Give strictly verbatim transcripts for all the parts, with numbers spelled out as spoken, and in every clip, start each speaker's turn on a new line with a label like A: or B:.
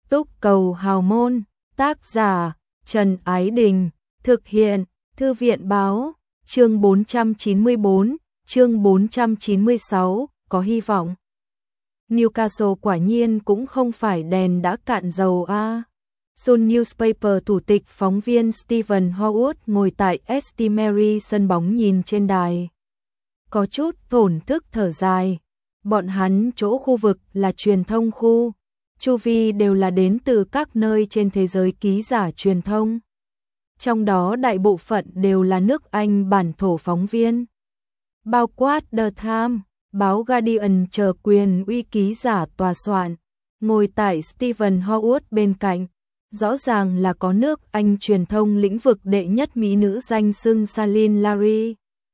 A: Túc Cầu Hào Môn, tác giả Trần Ái Đình, thực hiện Thư viện Báo, chương bốn trăm chín mươi bốn, chương bốn trăm chín mươi sáu, có hy vọng. Newcastle quả nhiên cũng không phải đèn đã cạn dầu a. À. Sun Newspaper thủ tịch phóng viên Stephen Howard ngồi tại St Mary sân bóng nhìn trên đài. Có chút thổn thức thở dài. Bọn hắn chỗ khu vực là truyền thông khu. Chu vi đều là đến từ các nơi trên thế giới ký giả truyền thông. Trong đó đại bộ phận đều là nước Anh bản thổ phóng viên. Bao quát The Times, báo Guardian chờ quyền uy ký giả tòa soạn. Ngồi tại Stephen Howard bên cạnh. Rõ ràng là có nước Anh truyền thông lĩnh vực đệ nhất mỹ nữ danh xưng Salin Larry.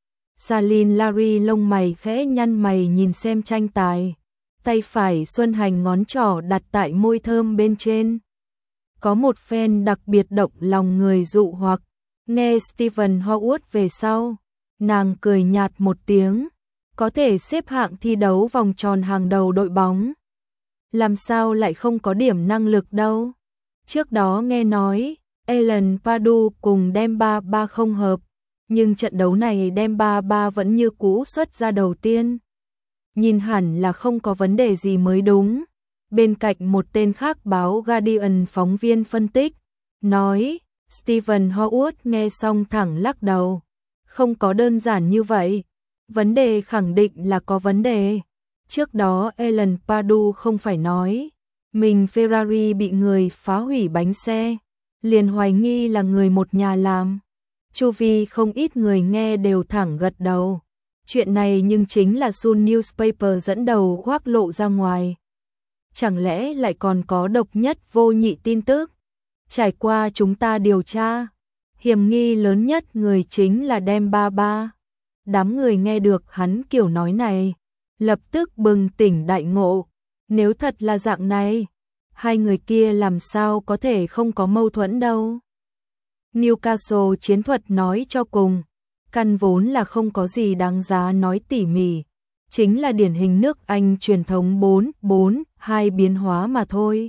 A: Salin Larry lông mày khẽ nhăn mày nhìn xem tranh tài. Tay phải Xuân Hành ngón trỏ đặt tại môi thơm bên trên. Có một phen đặc biệt động lòng người dụ hoặc. Nghe Stephen Howard về sau. Nàng cười nhạt một tiếng. Có thể xếp hạng thi đấu vòng tròn hàng đầu đội bóng. Làm sao lại không có điểm năng lực đâu. Trước đó nghe nói, Alan Pardew cùng Demba Ba không hợp, nhưng trận đấu này Demba Ba vẫn như cũ xuất ra đầu tiên. Nhìn hẳn là không có vấn đề gì mới đúng. Bên cạnh một tên khác báo Guardian phóng viên phân tích, nói, Stephen Howard nghe xong thẳng lắc đầu. Không có đơn giản như vậy. Vấn đề khẳng định là có vấn đề. Trước đó Alan Pardew không phải nói mình Ferrari bị người phá hủy bánh xe, liền hoài nghi là người một nhà làm. Chu vi không ít người nghe đều thẳng gật đầu. Chuyện này nhưng chính là Sun Newspaper dẫn đầu khoác lộ ra ngoài. Chẳng lẽ lại còn có độc nhất vô nhị tin tức? Trải qua chúng ta điều tra, hiểm nghi lớn nhất người chính là Demba Ba. Đám người nghe được hắn kiểu nói này, lập tức bừng tỉnh đại ngộ. Nếu thật là dạng này, hai người kia làm sao có thể không có mâu thuẫn đâu. Newcastle chiến thuật nói cho cùng, căn vốn là không có gì đáng giá nói tỉ mỉ, chính là điển hình nước Anh truyền thống bốn bốn hai biến hóa mà thôi.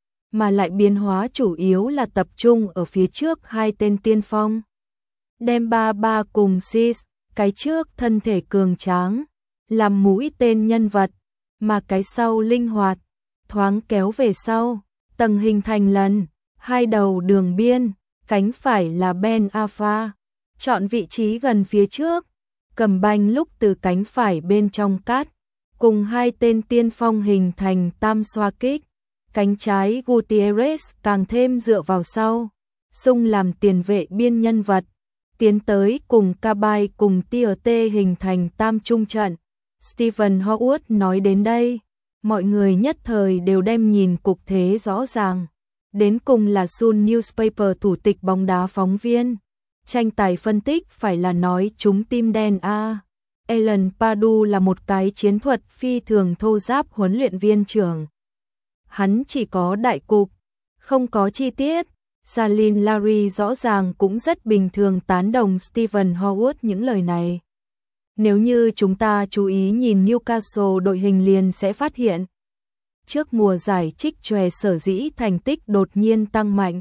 A: Mà lại biến hóa chủ yếu là tập trung ở phía trước hai tên tiên phong. Demba Ba cùng Sis, cái trước thân thể cường tráng, làm mũi tên nhân vật, mà cái sau linh hoạt, thoáng kéo về sau, tầng hình thành lần, hai đầu đường biên, cánh phải là Ben Arfa, chọn vị trí gần phía trước, cầm banh lúc từ cánh phải bên trong cắt, cùng hai tên tiên phong hình thành tam xoa kích, cánh trái Gutierrez càng thêm dựa vào sau, xung làm tiền vệ biên nhân vật, tiến tới cùng Cabaye cùng tê tê hình thành tam trung trận. Stephen Howard nói đến đây, mọi người nhất thời đều đem nhìn cục thế rõ ràng. Đến cùng là Sun Newspaper thủ tịch bóng đá phóng viên. Tranh tài phân tích phải là nói chúng tim đen a. À. Alan Pardew là một cái chiến thuật phi thường thô giáp huấn luyện viên trưởng. Hắn chỉ có đại cục, không có chi tiết. Salin Larry rõ ràng cũng rất bình thường tán đồng Stephen Howard những lời này. Nếu như chúng ta chú ý nhìn Newcastle đội hình liền sẽ phát hiện. Trước mùa giải trích chòe sở dĩ thành tích đột nhiên tăng mạnh.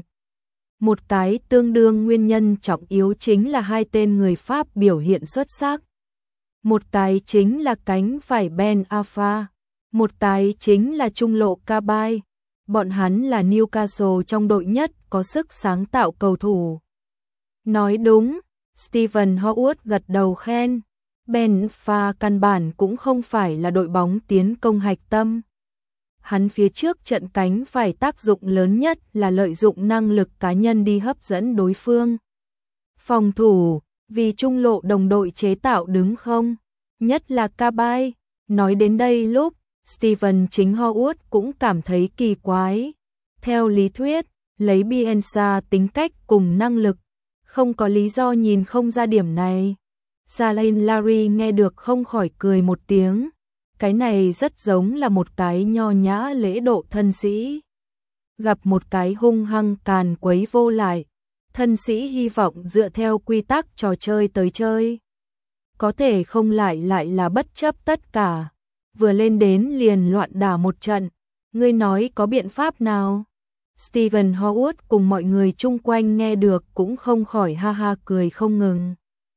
A: Một cái tương đương nguyên nhân trọng yếu chính là hai tên người Pháp biểu hiện xuất sắc. Một cái chính là cánh phải Ben Arfa. Một cái chính là trung lộ Cabaye. Bọn hắn là Newcastle trong đội nhất có sức sáng tạo cầu thủ. Nói đúng, Stephen Howard gật đầu khen. Ben Arfa căn bản cũng không phải là đội bóng tiến công hạch tâm. Hắn phía trước trận cánh phải tác dụng lớn nhất là lợi dụng năng lực cá nhân đi hấp dẫn đối phương. Phòng thủ, vì trung lộ đồng đội chế tạo đứng không, nhất là Cabaye. Nói đến đây lúc, Stephen chính Howard cũng cảm thấy kỳ quái. Theo lý thuyết, lấy Bielsa tính cách cùng năng lực, không có lý do nhìn không ra điểm này. Salin Larry nghe được không khỏi cười một tiếng. Cái này rất giống là một cái nho nhã lễ độ thân sĩ. Gặp một cái hung hăng càn quấy vô lại. Thân sĩ hy vọng dựa theo quy tắc trò chơi tới chơi. Có thể không lại lại là bất chấp tất cả. Vừa lên đến liền loạn đả một trận. Ngươi nói có biện pháp nào? Steven Howard cùng mọi người chung quanh nghe được cũng không khỏi ha ha cười không ngừng.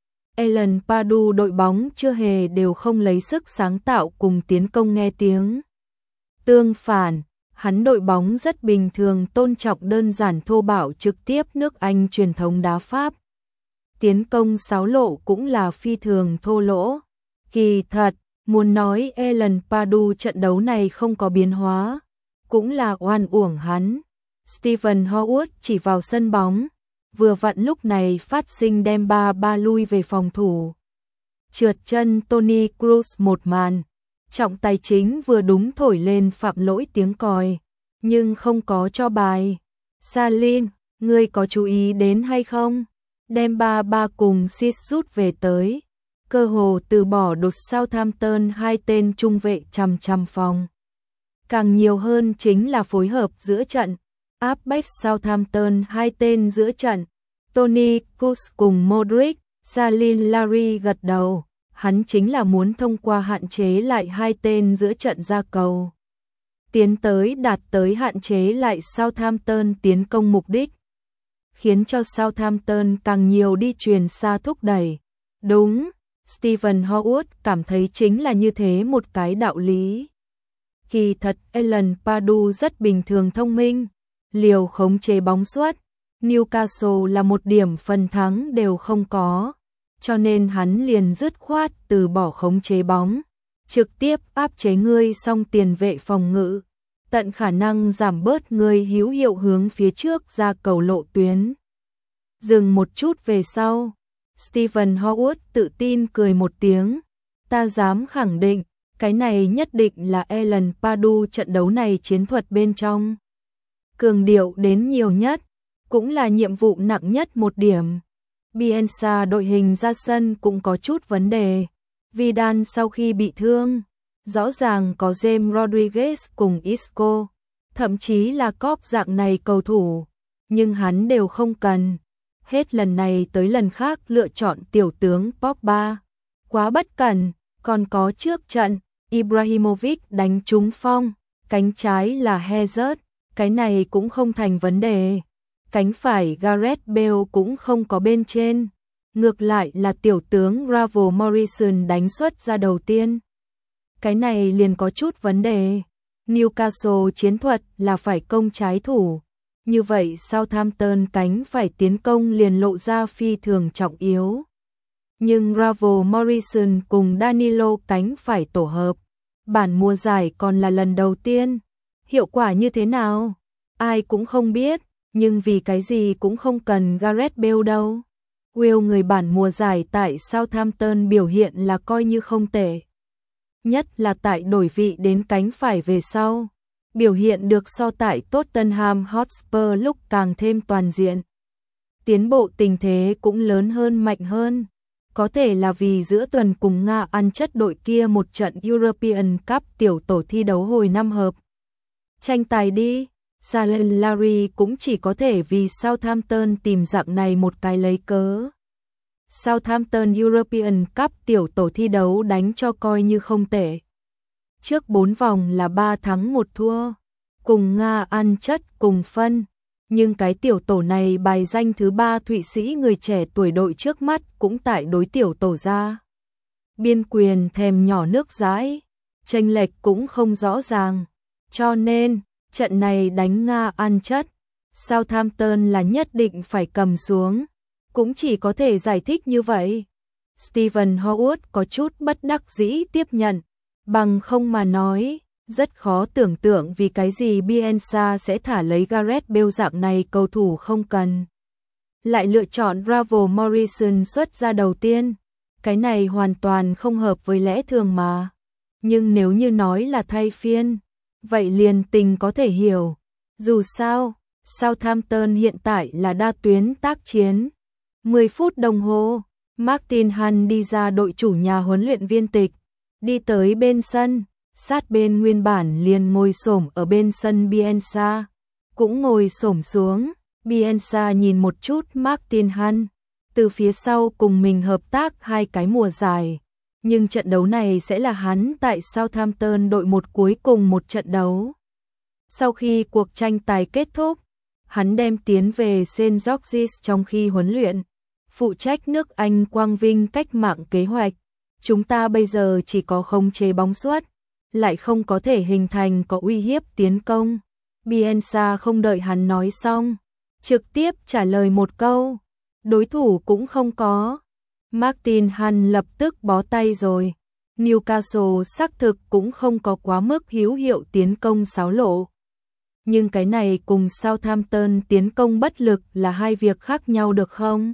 A: Alan Pardew đội bóng chưa hề đều không lấy sức sáng tạo cùng tiến công nghe tiếng. Tương phản, hắn đội bóng rất bình thường tôn trọng đơn giản thô bạo trực tiếp nước Anh truyền thống đá Pháp. Tiến công sáo lộ cũng là phi thường thô lỗ. Kỳ thật, muốn nói Alan Pardew trận đấu này không có biến hóa, cũng là oan uổng hắn. Steven Howard chỉ vào sân bóng, vừa vặn lúc này phát sinh đem ba ba lui về phòng thủ. Trượt chân Toni Kroos một màn, trọng tài chính vừa đúng thổi lên phạm lỗi tiếng còi, nhưng không có cho bài. Salin, ngươi có chú ý đến hay không? Đem ba ba cùng Sis rút về tới. Cơ hồ từ bỏ đột Southampton hai tên trung vệ chằm chằm phòng. Càng nhiều hơn chính là phối hợp giữa trận. Áp bách Southampton hai tên giữa trận. Toni Kroos cùng Modric, Salin Larry gật đầu. Hắn chính là muốn thông qua hạn chế lại hai tên giữa trận ra cầu. Tiến tới đạt tới hạn chế lại Southampton tiến công mục đích. Khiến cho Southampton càng nhiều đi truyền xa thúc đẩy. Đúng, Steven Howard cảm thấy chính là như thế một cái đạo lý. Kỳ thật Alan Pardew rất bình thường thông minh, liều khống chế bóng suất. Newcastle là một điểm phần thắng đều không có, cho nên hắn liền dứt khoát từ bỏ khống chế bóng, trực tiếp áp chế ngươi song tiền vệ phòng ngự, tận khả năng giảm bớt ngươi hữu hiệu hướng phía trước ra cầu lộ tuyến. Dừng một chút về sau, Steven Howard tự tin cười một tiếng, ta dám khẳng định, cái này nhất định là Alan Pardew trận đấu này chiến thuật bên trong. Cường điệu đến nhiều nhất, cũng là nhiệm vụ nặng nhất một điểm. Bielsa đội hình ra sân cũng có chút vấn đề. Vidal sau khi bị thương, rõ ràng có James Rodriguez cùng Isco, thậm chí là Cop dạng này cầu thủ, nhưng hắn đều không cần. Hết lần này tới lần khác lựa chọn tiểu tướng Pogba. Quá bất cẩn, còn có trước trận, Ibrahimovic đánh trúng phong, cánh trái là Hazard, cái này cũng không thành vấn đề. Cánh phải Gareth Bale cũng không có bên trên. Ngược lại là tiểu tướng Ravel Morrison đánh xuất ra đầu tiên. Cái này liền có chút vấn đề. Newcastle chiến thuật là phải công trái thủ. Như vậy Southampton cánh phải tiến công liền lộ ra phi thường trọng yếu. Nhưng Ravel Morrison cùng Danilo cánh phải tổ hợp. Bản mùa giải còn là lần đầu tiên. Hiệu quả như thế nào? Ai cũng không biết. Nhưng vì cái gì cũng không cần Gareth Bale đâu. Will người bản mùa giải tại Southampton biểu hiện là coi như không tệ. Nhất là tại đổi vị đến cánh phải về sau. Biểu hiện được so tại Tottenham Hotspur lúc càng thêm toàn diện. Tiến bộ tình thế cũng lớn hơn mạnh hơn. Có thể là vì giữa tuần cùng Nga ăn chất đội kia một trận European Cup tiểu tổ thi đấu hồi năm hợp. Tranh tài đi. Salin Larry cũng chỉ có thể vì Southampton tìm dạng này một cái lấy cớ. Southampton European Cup tiểu tổ thi đấu đánh cho coi như không tệ. Trước bốn vòng là ba thắng một thua, cùng Nga ăn chất cùng phân. Nhưng cái tiểu tổ này bài danh thứ ba Thụy Sĩ người trẻ tuổi đội trước mắt cũng tại đối tiểu tổ ra. Biên quyền thèm nhỏ nước dãi, chênh lệch cũng không rõ ràng. Cho nên, trận này đánh Nga ăn chất, Southampton là nhất định phải cầm xuống, cũng chỉ có thể giải thích như vậy. Steven Howard có chút bất đắc dĩ tiếp nhận, bằng không mà nói, rất khó tưởng tượng vì cái gì Bielsa sẽ thả lấy Gareth Bale dạng này cầu thủ không cần. Lại lựa chọn Ravel Morrison xuất ra đầu tiên, cái này hoàn toàn không hợp với lẽ thường mà. Nhưng nếu như nói là thay phiên, vậy liền tình có thể hiểu. Dù sao, Southampton hiện tại là đa tuyến tác chiến. mười phút đồng hồ, Martin Hunt đi ra đội chủ nhà huấn luyện viên tịch, đi tới bên sân, sát bên nguyên bản liền ngồi xổm ở bên sân Bielsa, cũng ngồi xổm xuống. Bielsa nhìn một chút Martin Hunt, từ phía sau cùng mình hợp tác hai cái mùa giải. Nhưng trận đấu này sẽ là hắn tại Southampton đội một cuối cùng một trận đấu. Sau khi cuộc tranh tài kết thúc, hắn đem tiến về Saint George's trong khi huấn luyện, phụ trách nước Anh quang vinh cách mạng kế hoạch. Chúng ta bây giờ chỉ có khống chế bóng suất, lại không có thể hình thành có uy hiếp tiến công. Bielsa không đợi hắn nói xong, trực tiếp trả lời một câu, đối thủ cũng không có. Martin Hahn lập tức bó tay rồi. Newcastle xác thực cũng không có quá mức hữu hiệu tiến công xáo lộ. Nhưng cái này cùng Southampton tiến công bất lực là hai việc khác nhau được không?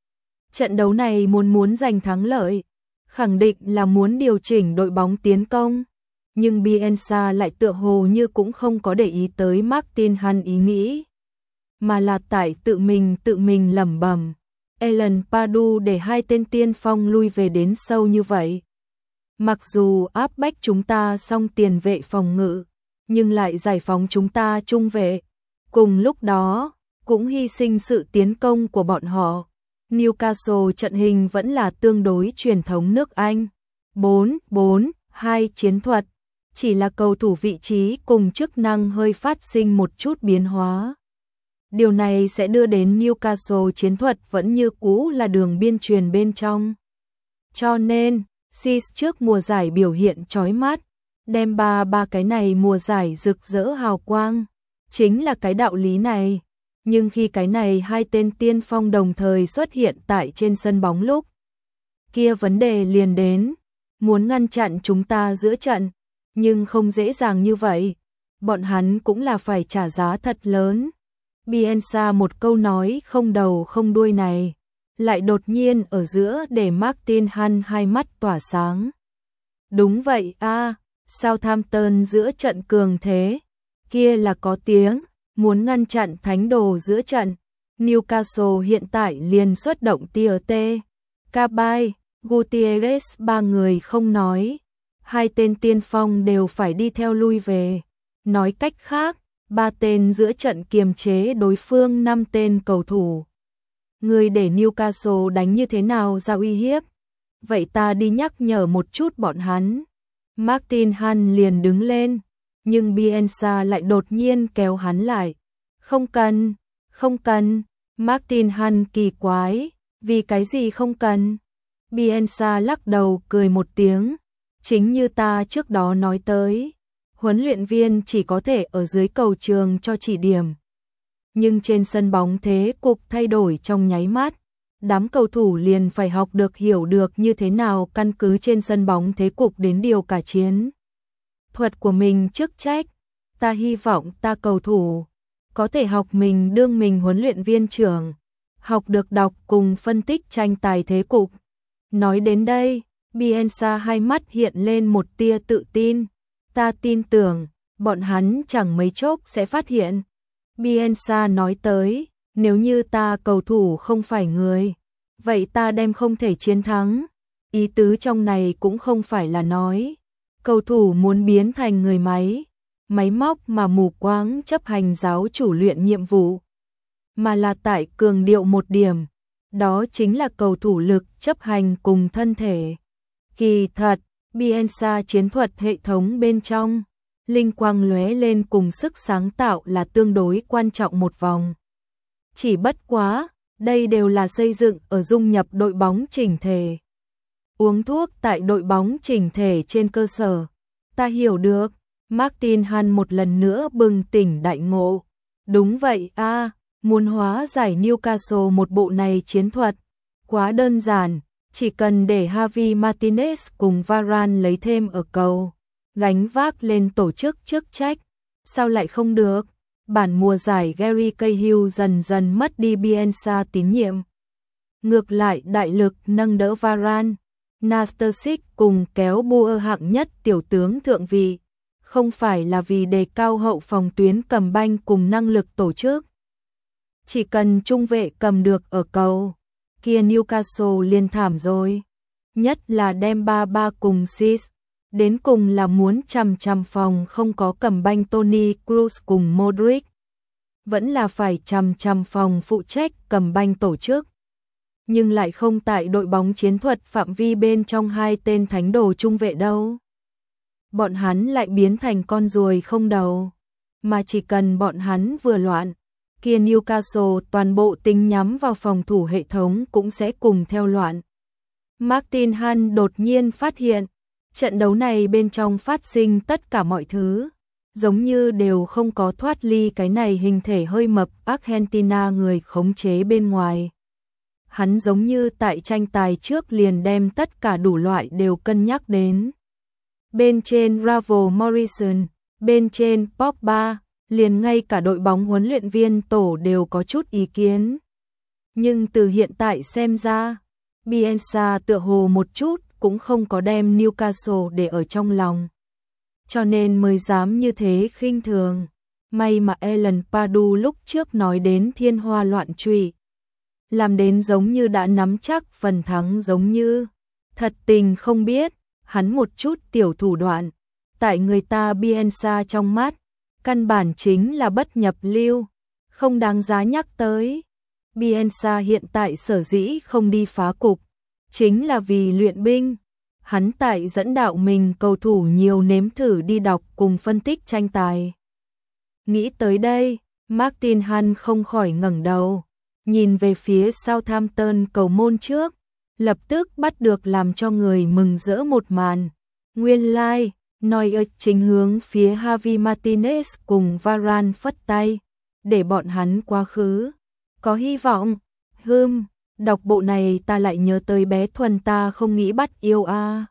A: Trận đấu này muốn muốn giành thắng lợi, khẳng định là muốn điều chỉnh đội bóng tiến công. Nhưng Bielsa lại tựa hồ như cũng không có để ý tới Martin Hahn ý nghĩ, mà là tại tự mình tự mình lẩm bẩm. Alan Pardew để hai tên tiên phong lui về đến sâu như vậy. Mặc dù áp bách chúng ta xong tiền vệ phòng ngự, nhưng lại giải phóng chúng ta trung vệ. Cùng lúc đó, cũng hy sinh sự tiến công của bọn họ. Newcastle trận hình vẫn là tương đối truyền thống nước Anh. bốn bốn hai chiến thuật, chỉ là cầu thủ vị trí cùng chức năng hơi phát sinh một chút biến hóa. Điều này sẽ đưa đến Newcastle chiến thuật vẫn như cũ là đường biên truyền bên trong. Cho nên, Sis trước mùa giải biểu hiện chói mắt, đem ba ba cái này mùa giải rực rỡ hào quang, chính là cái đạo lý này. Nhưng khi cái này hai tên tiên phong đồng thời xuất hiện tại trên sân bóng lúc, kia vấn đề liền đến, muốn ngăn chặn chúng ta giữa trận, nhưng không dễ dàng như vậy, bọn hắn cũng là phải trả giá thật lớn. Bielsa một câu nói không đầu không đuôi này, lại đột nhiên ở giữa để Martin Hahn hai mắt tỏa sáng. Đúng vậy a, à, Southampton giữa trận cường thế, kia là có tiếng, muốn ngăn chặn thánh đồ giữa trận. Newcastle hiện tại liền xuất động Tiote, Cabaye, Gutierrez ba người không nói, hai tên tiên phong đều phải đi theo lui về. Nói cách khác, ba tên giữa trận kiềm chế đối phương năm tên cầu thủ. Người để Newcastle đánh như thế nào ra uy hiếp? Vậy ta đi nhắc nhở một chút bọn hắn. Martin Hahn liền đứng lên, nhưng Bielsa lại đột nhiên kéo hắn lại. Không cần, không cần. Martin Hahn kỳ quái, vì cái gì không cần? Bielsa lắc đầu cười một tiếng, chính như ta trước đó nói tới, huấn luyện viên chỉ có thể ở dưới cầu trường cho chỉ điểm. Nhưng trên sân bóng thế cục thay đổi trong nháy mắt, đám cầu thủ liền phải học được hiểu được như thế nào căn cứ trên sân bóng thế cục đến điều cả chiến thuật của mình chức trách. Ta hy vọng ta cầu thủ có thể học mình đương mình huấn luyện viên trưởng, học được đọc cùng phân tích tranh tài thế cục. Nói đến đây, Bielsa hai mắt hiện lên một tia tự tin. Ta tin tưởng, bọn hắn chẳng mấy chốc sẽ phát hiện. Bielsa nói tới, nếu như ta cầu thủ không phải người, vậy ta đem không thể chiến thắng. Ý tứ trong này cũng không phải là nói, cầu thủ muốn biến thành người máy, máy móc mà mù quáng chấp hành giáo chủ luyện nhiệm vụ, mà là tại cường điệu một điểm, đó chính là cầu thủ lực chấp hành cùng thân thể. Kỳ thật, Bielsa chiến thuật hệ thống bên trong, linh quang lóe lên cùng sức sáng tạo là tương đối quan trọng một vòng. Chỉ bất quá, đây đều là xây dựng ở dung nhập đội bóng chỉnh thể. Uống thuốc tại đội bóng chỉnh thể trên cơ sở. Ta hiểu được, Martin Hahn một lần nữa bừng tỉnh đại ngộ. Đúng vậy a, à, muốn hóa giải Newcastle một bộ này chiến thuật, quá đơn giản. Chỉ cần để Javi Martinez cùng Varane lấy thêm ở cầu, gánh vác lên tổ chức chức trách, sao lại không được? Bản mùa giải Gary Cahill dần dần mất đi Bielsa tín nhiệm. Ngược lại đại lực nâng đỡ Varane, Nastasic cùng kéo Boer hạng nhất tiểu tướng thượng vị, không phải là vì đề cao hậu phòng tuyến cầm banh cùng năng lực tổ chức. Chỉ cần trung vệ cầm được ở cầu, kia Newcastle liền thảm rồi. Nhất là đem ba ba cùng Sis, đến cùng là muốn chằm chằm phòng không có cầm banh Toni Kroos cùng Modric. Vẫn là phải chằm chằm phòng phụ trách cầm banh tổ chức. Nhưng lại không tại đội bóng chiến thuật phạm vi bên trong hai tên thánh đồ trung vệ đâu. Bọn hắn lại biến thành con ruồi không đầu. Mà chỉ cần bọn hắn vừa loạn, kia Newcastle toàn bộ tính nhắm vào phòng thủ hệ thống cũng sẽ cùng theo loạn. Martin Hahn đột nhiên phát hiện, trận đấu này bên trong phát sinh tất cả mọi thứ, giống như đều không có thoát ly cái này hình thể hơi mập Argentina người khống chế bên ngoài. Hắn giống như tại tranh tài trước liền đem tất cả đủ loại đều cân nhắc đến. Bên trên Ravel Morrison, bên trên Pogba, liền ngay cả đội bóng huấn luyện viên tổ đều có chút ý kiến. Nhưng từ hiện tại xem ra, Bielsa tựa hồ một chút cũng không có đem Newcastle để ở trong lòng. Cho nên mới dám như thế khinh thường. May mà Alan Pardew lúc trước nói đến thiên hoa loạn trụy, làm đến giống như đã nắm chắc phần thắng giống như. Thật tình không biết, hắn một chút tiểu thủ đoạn, tại người ta Bielsa trong mắt, căn bản chính là bất nhập lưu, không đáng giá nhắc tới. Bielsa hiện tại sở dĩ không đi phá cục, chính là vì luyện binh. Hắn tại dẫn đạo mình cầu thủ nhiều nếm thử đi đọc cùng phân tích tranh tài. Nghĩ tới đây, Martin Hahn không khỏi ngẩng đầu, nhìn về phía Southampton cầu môn trước, lập tức bắt được làm cho người mừng rỡ một màn. Nguyên lai, like, Neuer chính hướng phía Javi Martinez cùng Varane phất tay, để bọn hắn quá khứ. Có hy vọng, hừm, đọc bộ này ta lại nhớ tới bé Thuần ta không nghĩ bắt yêu a. À.